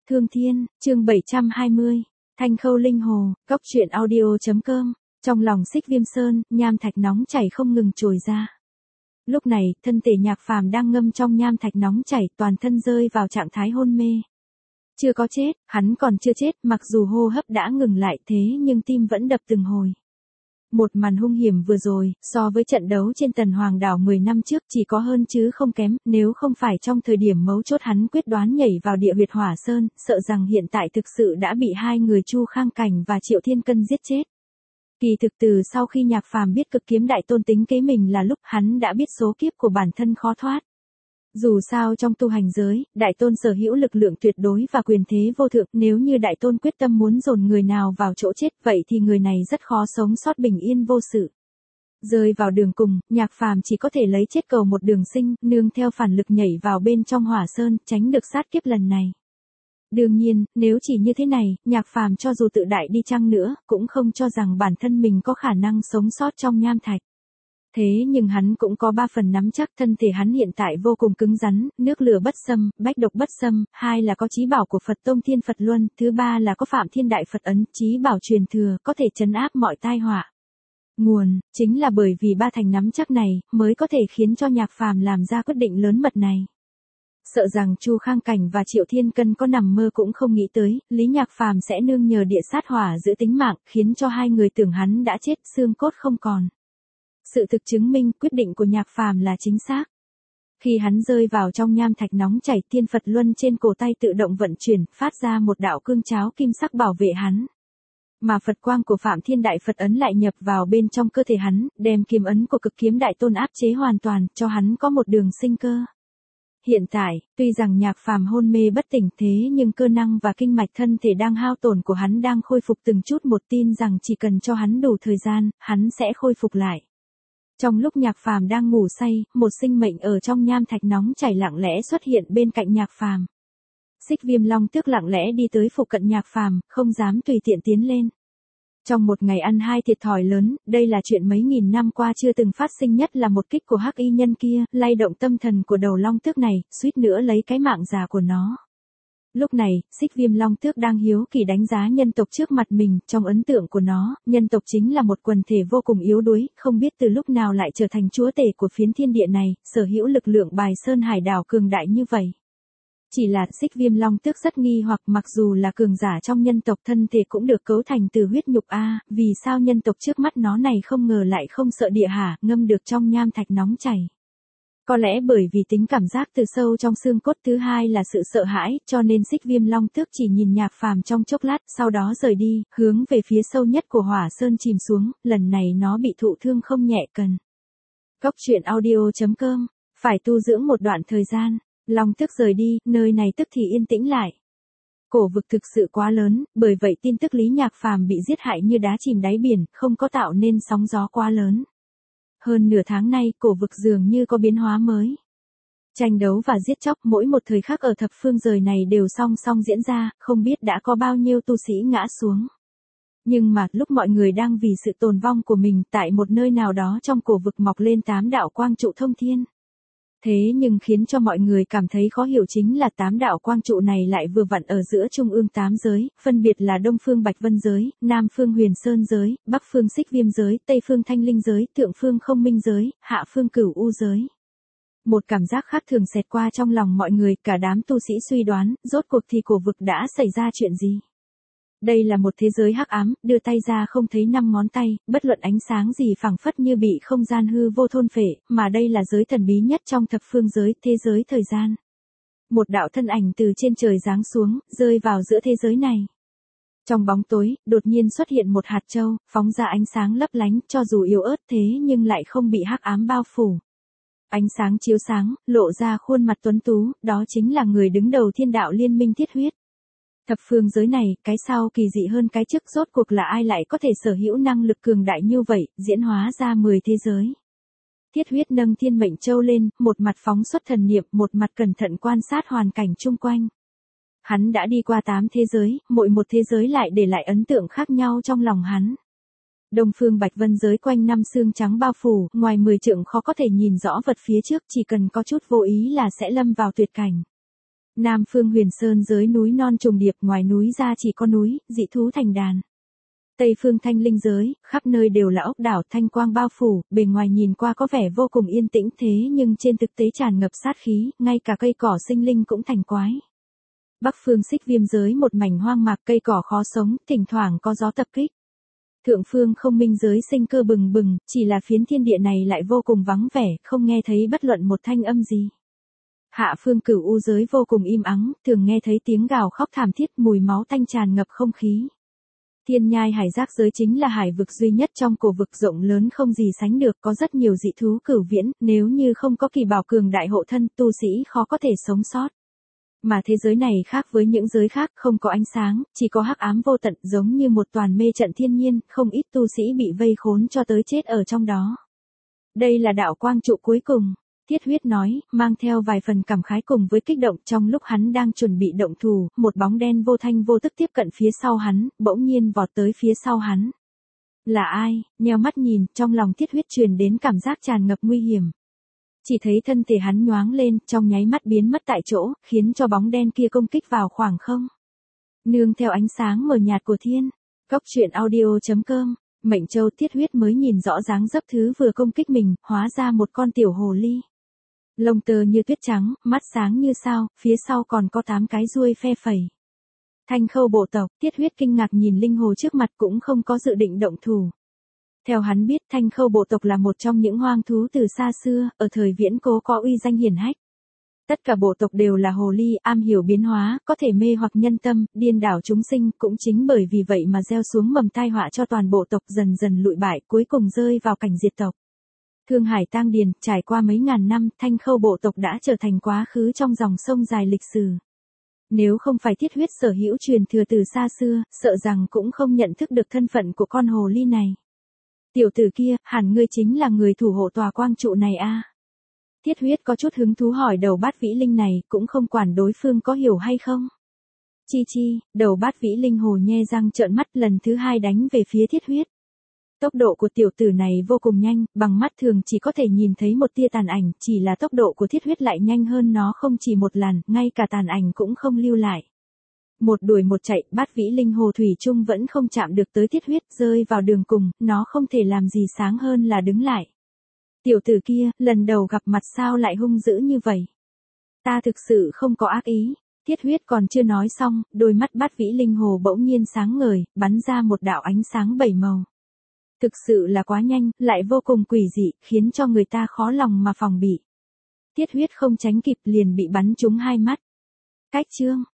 Thương Thiên, chương 720, Thanh Khâu Linh Hồ, Góc truyện audio.com, trong lòng Xích Viêm Sơn, nham thạch nóng chảy không ngừng trồi ra. Lúc này, thân thể Nhạc Phàm đang ngâm trong nham thạch nóng chảy, toàn thân rơi vào trạng thái hôn mê. Chưa có chết, hắn còn chưa chết, mặc dù hô hấp đã ngừng lại thế nhưng tim vẫn đập từng hồi. Một màn hung hiểm vừa rồi, so với trận đấu trên Tần Hoàng đảo 10 năm trước chỉ có hơn chứ không kém, nếu không phải trong thời điểm mấu chốt hắn quyết đoán nhảy vào địa huyệt Hỏa Sơn, sợ rằng hiện tại thực sự đã bị hai người Chu Khang Cảnh và Triệu Thiên Cân giết chết. Kỳ thực từ sau khi Nhạc Phàm biết Cực Kiếm Đại Tôn tính kế mình là lúc hắn đã biết số kiếp của bản thân khó thoát. Dù sao trong tu hành giới, Đại Tôn sở hữu lực lượng tuyệt đối và quyền thế vô thượng, nếu như Đại Tôn quyết tâm muốn dồn người nào vào chỗ chết, vậy thì người này rất khó sống sót bình yên vô sự. Rơi vào đường cùng, Nhạc Phàm chỉ có thể lấy chết cầu một đường sinh, nương theo phản lực nhảy vào bên trong Hỏa Sơn, tránh được sát kiếp lần này. Đương nhiên, nếu chỉ như thế này, Nhạc Phàm cho dù tự đại đi chăng nữa, cũng không cho rằng bản thân mình có khả năng sống sót trong nham thạch. Thế nhưng hắn cũng có 3 phần nắm chắc, thân thể hắn hiện tại vô cùng cứng rắn, nước lửa bất xâm, bách độc bất xâm, 2 là có chí bảo của Phật Tông Thiên Phật Luân, thứ 3 là có Phạm Thiên Đại Phật Ấn, chí bảo truyền thừa, có thể trấn áp mọi tai họa. Nguồn, chính là bởi vì 3 thành nắm chắc này, mới có thể khiến cho Nhạc Phàm làm ra quyết định lớn mật này. Sợ rằng Chu Khang Cảnh và Triệu Thiên Cân có nằm mơ cũng không nghĩ tới, Lý Nhạc Phàm sẽ nương nhờ địa sát hỏa giữ tính mạng, khiến cho hai người tưởng hắn đã chết, xương cốt không còn. Sự thực chứng minh quyết định của Nhạc Phàm là chính xác. Khi hắn rơi vào trong nham thạch nóng chảy, Thiên Phật Luân trên cổ tay tự động vận chuyển, phát ra một đạo cương cháo kim sắc bảo vệ hắn. Mà Phật quang của Phạm Thiên Đại Phật Ấn lại nhập vào bên trong cơ thể hắn, đem kiếm ấn của Cực Kiếm Đại Tôn áp chế hoàn toàn, cho hắn có một đường sinh cơ. Hiện tại, tuy rằng Nhạc Phàm hôn mê bất tỉnh thế nhưng cơ năng và kinh mạch thân thể đang hao tổn của hắn đang khôi phục từng chút một, tin rằng chỉ cần cho hắn đủ thời gian, hắn sẽ khôi phục lại. Trong lúc Nhạc Phàm đang ngủ say, một sinh mệnh ở trong nham thạch nóng chảy lặng lẽ xuất hiện bên cạnh Nhạc Phàm. Xích Viêm Long Tước lặng lẽ đi tới phụ cận Nhạc Phàm, không dám tùy tiện tiến lên. Trong một ngày ăn hai thiệt thòi lớn, đây là chuyện mấy nghìn năm qua chưa từng phát sinh, nhất là một kích của hắc y nhân kia, lay động tâm thần của đầu Long Tước này, suýt nữa lấy cái mạng già của nó. Lúc này, Xích Viêm Long Tước đang hiếu kỳ đánh giá nhân tộc trước mặt mình, trong ấn tượng của nó, nhân tộc chính là một quần thể vô cùng yếu đuối, không biết từ lúc nào lại trở thành chúa tể của phiến thiên địa này, sở hữu lực lượng bài sơn hải đảo cường đại như vậy. Chỉ là Xích Viêm Long Tước rất nghi hoặc, mặc dù là cường giả trong nhân tộc thân thể cũng được cấu thành từ huyết nhục a, vì sao nhân tộc trước mắt nó này không ngờ lại không sợ địa hả, ngâm được trong nham thạch nóng chảy. Có lẽ bởi vì tính cảm giác từ sâu trong xương cốt, thứ hai là sự sợ hãi, cho nên Xích Viêm Long Tước chỉ nhìn Nhạc Phàm trong chốc lát, sau đó rời đi, hướng về phía sâu nhất của Hỏa Sơn chìm xuống, lần này nó bị thụ thương không nhẹ cần. Góc truyện audio.com, phải tu dưỡng một đoạn thời gian. Long Tước rời đi, nơi này tức thì yên tĩnh lại. Cổ vực thực sự quá lớn, bởi vậy tin tức Lý Nhạc Phàm bị giết hại như đá chìm đáy biển, không có tạo nên sóng gió quá lớn. Hơn nửa tháng nay, cổ vực dường như có biến hóa mới. Tranh đấu và giết chóc mỗi một thời khắc ở thập phương trời này đều song song diễn ra, không biết đã có bao nhiêu tu sĩ ngã xuống. Nhưng mà, lúc mọi người đang vì sự tồn vong của mình, tại một nơi nào đó trong cổ vực mọc lên 8 đạo quang trụ thông thiên. Thế nhưng khiến cho mọi người cảm thấy khó hiểu chính là 8 đạo quang trụ này lại vừa vặn ở giữa trung ương 8 giới, phân biệt là Đông phương Bạch Vân giới, Nam phương Huyền Sơn giới, Bắc phương Xích Viêm giới, Tây phương Thanh Linh giới, Thượng phương Không Minh giới, Hạ phương Cửu U giới. Một cảm giác khác thường xẹt qua trong lòng mọi người, cả đám tu sĩ suy đoán, rốt cuộc thì cổ vực đã xảy ra chuyện gì? Đây là một thế giới hắc ám, đưa tay ra không thấy 5 ngón tay, bất luận ánh sáng gì phảng phất như bị không gian hư vô thôn phệ, mà đây là giới thần bí nhất trong thập phương giới, thế giới thời gian. Một đạo thân ảnh từ trên trời giáng xuống, rơi vào giữa thế giới này. Trong bóng tối, đột nhiên xuất hiện một hạt châu, phóng ra ánh sáng lấp lánh, cho dù yếu ớt thế nhưng lại không bị hắc ám bao phủ. Ánh sáng chiếu sáng, lộ ra khuôn mặt tuấn tú, đó chính là người đứng đầu Thiên Đạo Liên Minh Thiết Huyết. Thập phương giới này, cái sau kỳ dị hơn cái trước, rốt cuộc là ai lại có thể sở hữu năng lực cường đại như vậy, diễn hóa ra 10 thế giới. Thiết Huyết nâng Thiên Mệnh Châu lên, một mặt phóng xuất thần niệm, một mặt cẩn thận quan sát hoàn cảnh chung quanh. Hắn đã đi qua 8 thế giới, mỗi một thế giới lại để lại ấn tượng khác nhau trong lòng hắn. Đông phương Bạch Vân giới quanh năm sương trắng bao phủ, ngoài 10 trượng khó có thể nhìn rõ vật phía trước, chỉ cần có chút vô ý là sẽ lâm vào tuyệt cảnh. Nam phương Huyền Sơn giới núi non trùng điệp, ngoài núi ra chỉ có núi, dị thú thành đàn. Tây phương Thanh Linh giới, khắp nơi đều là ốc đảo thanh quang bao phủ, bề ngoài nhìn qua có vẻ vô cùng yên tĩnh thế nhưng trên thực tế tràn ngập sát khí, ngay cả cây cỏ sinh linh cũng thành quái. Bắc phương Xích Viêm giới một mảnh hoang mạc, cây cỏ khó sống, thỉnh thoảng có gió tập kích. Thượng phương Không Minh giới sinh cơ bừng bừng, chỉ là phiến thiên địa này lại vô cùng vắng vẻ, không nghe thấy bất luận một thanh âm gì. Hạ phương Cửu U giới vô cùng im ắng, thường nghe thấy tiếng gào khóc thảm thiết, mùi máu tanh tràn ngập không khí. Thiên Nhai Hải Giác giới chính là hải vực duy nhất trong cổ vực rộng lớn không gì sánh được, có rất nhiều dị thú cửu viễn, nếu như không có kỳ bảo cường đại hộ thân, tu sĩ khó có thể sống sót. Mà thế giới này khác với những giới khác, không có ánh sáng, chỉ có hắc ám vô tận, giống như một toàn mê trận thiên nhiên, không ít tu sĩ bị vây khốn cho tới chết ở trong đó. Đây là đạo quang trụ cuối cùng, Thiết Huyết nói, mang theo vài phần cảm khái cùng với kích động. Trong lúc hắn đang chuẩn bị động thủ, một bóng đen vô thanh vô tức tiếp cận phía sau hắn, bỗng nhiên vọt tới phía sau hắn. Là ai? Nheo mắt nhìn, trong lòng Thiết Huyết truyền đến cảm giác tràn ngập nguy hiểm. Chỉ thấy thân thể hắn nhoáng lên, trong nháy mắt biến mất tại chỗ, khiến cho bóng đen kia công kích vào khoảng không. Nương theo ánh sáng mờ nhạt của thiên. Cốc truyện audio.com, Mệnh Châu. Thiết Huyết mới nhìn rõ dáng dấp thứ vừa công kích mình, hóa ra một con tiểu hồ ly. Lông tơ như tuyết trắng, mắt sáng như sao, phía sau còn có 8 cái ruôi phe phẩy. Thanh Khâu bộ tộc. Thiết Huyết kinh ngạc nhìn linh hồ trước mặt, cũng không có dự định động thủ. Theo hắn biết, Thanh Khâu bộ tộc là một trong những hoang thú từ xa xưa, ở thời viễn cố có uy danh hiển hách. Tất cả bộ tộc đều là hồ ly, am hiểu biến hóa, có thể mê hoặc nhân tâm, điên đảo chúng sinh, cũng chính bởi vì vậy mà gieo xuống mầm tai họa cho toàn bộ tộc, dần dần lụi bại, cuối cùng rơi vào cảnh diệt tộc. Thương Hải tang điền, trải qua mấy ngàn năm, Thanh Khâu bộ tộc đã trở thành quá khứ trong dòng sông dài lịch sử. Nếu không phải Thiết Huyết sở hữu truyền thừa từ xa xưa, sợ rằng cũng không nhận thức được thân phận của con hồ ly này. Tiểu tử kia, hẳn ngươi chính là người thủ hộ tòa quang trụ này a? Thiết Huyết có chút hứng thú hỏi Đầu Bát Vĩ Linh này, cũng không quản đối phương có hiểu hay không. Chi chi, Đầu Bát Vĩ Linh hồ nhe răng trợn mắt, lần thứ 2 đánh về phía Thiết Huyết. Tốc độ của tiểu tử này vô cùng nhanh, bằng mắt thường chỉ có thể nhìn thấy một tia tàn ảnh, chỉ là tốc độ của Thiết Huyết lại nhanh hơn nó không chỉ một lần, ngay cả tàn ảnh cũng không lưu lại. Một đuổi một chạy, Bát Vĩ Linh hồ thủy chung vẫn không chạm được tới Thiết Huyết, rơi vào đường cùng, nó không thể làm gì sáng hơn là đứng lại. Tiểu tử kia, lần đầu gặp mặt sao lại hung dữ như vậy? Ta thực sự không có ác ý. Thiết Huyết còn chưa nói xong, đôi mắt Bát Vĩ Linh hồ bỗng nhiên sáng ngời, bắn ra một đạo ánh sáng 7 màu. Thực sự là quá nhanh, lại vô cùng quỷ dị, khiến cho người ta khó lòng mà phòng bị. Thiết Huyết không tránh kịp liền bị bắn trúng 2 mắt. Cách chương.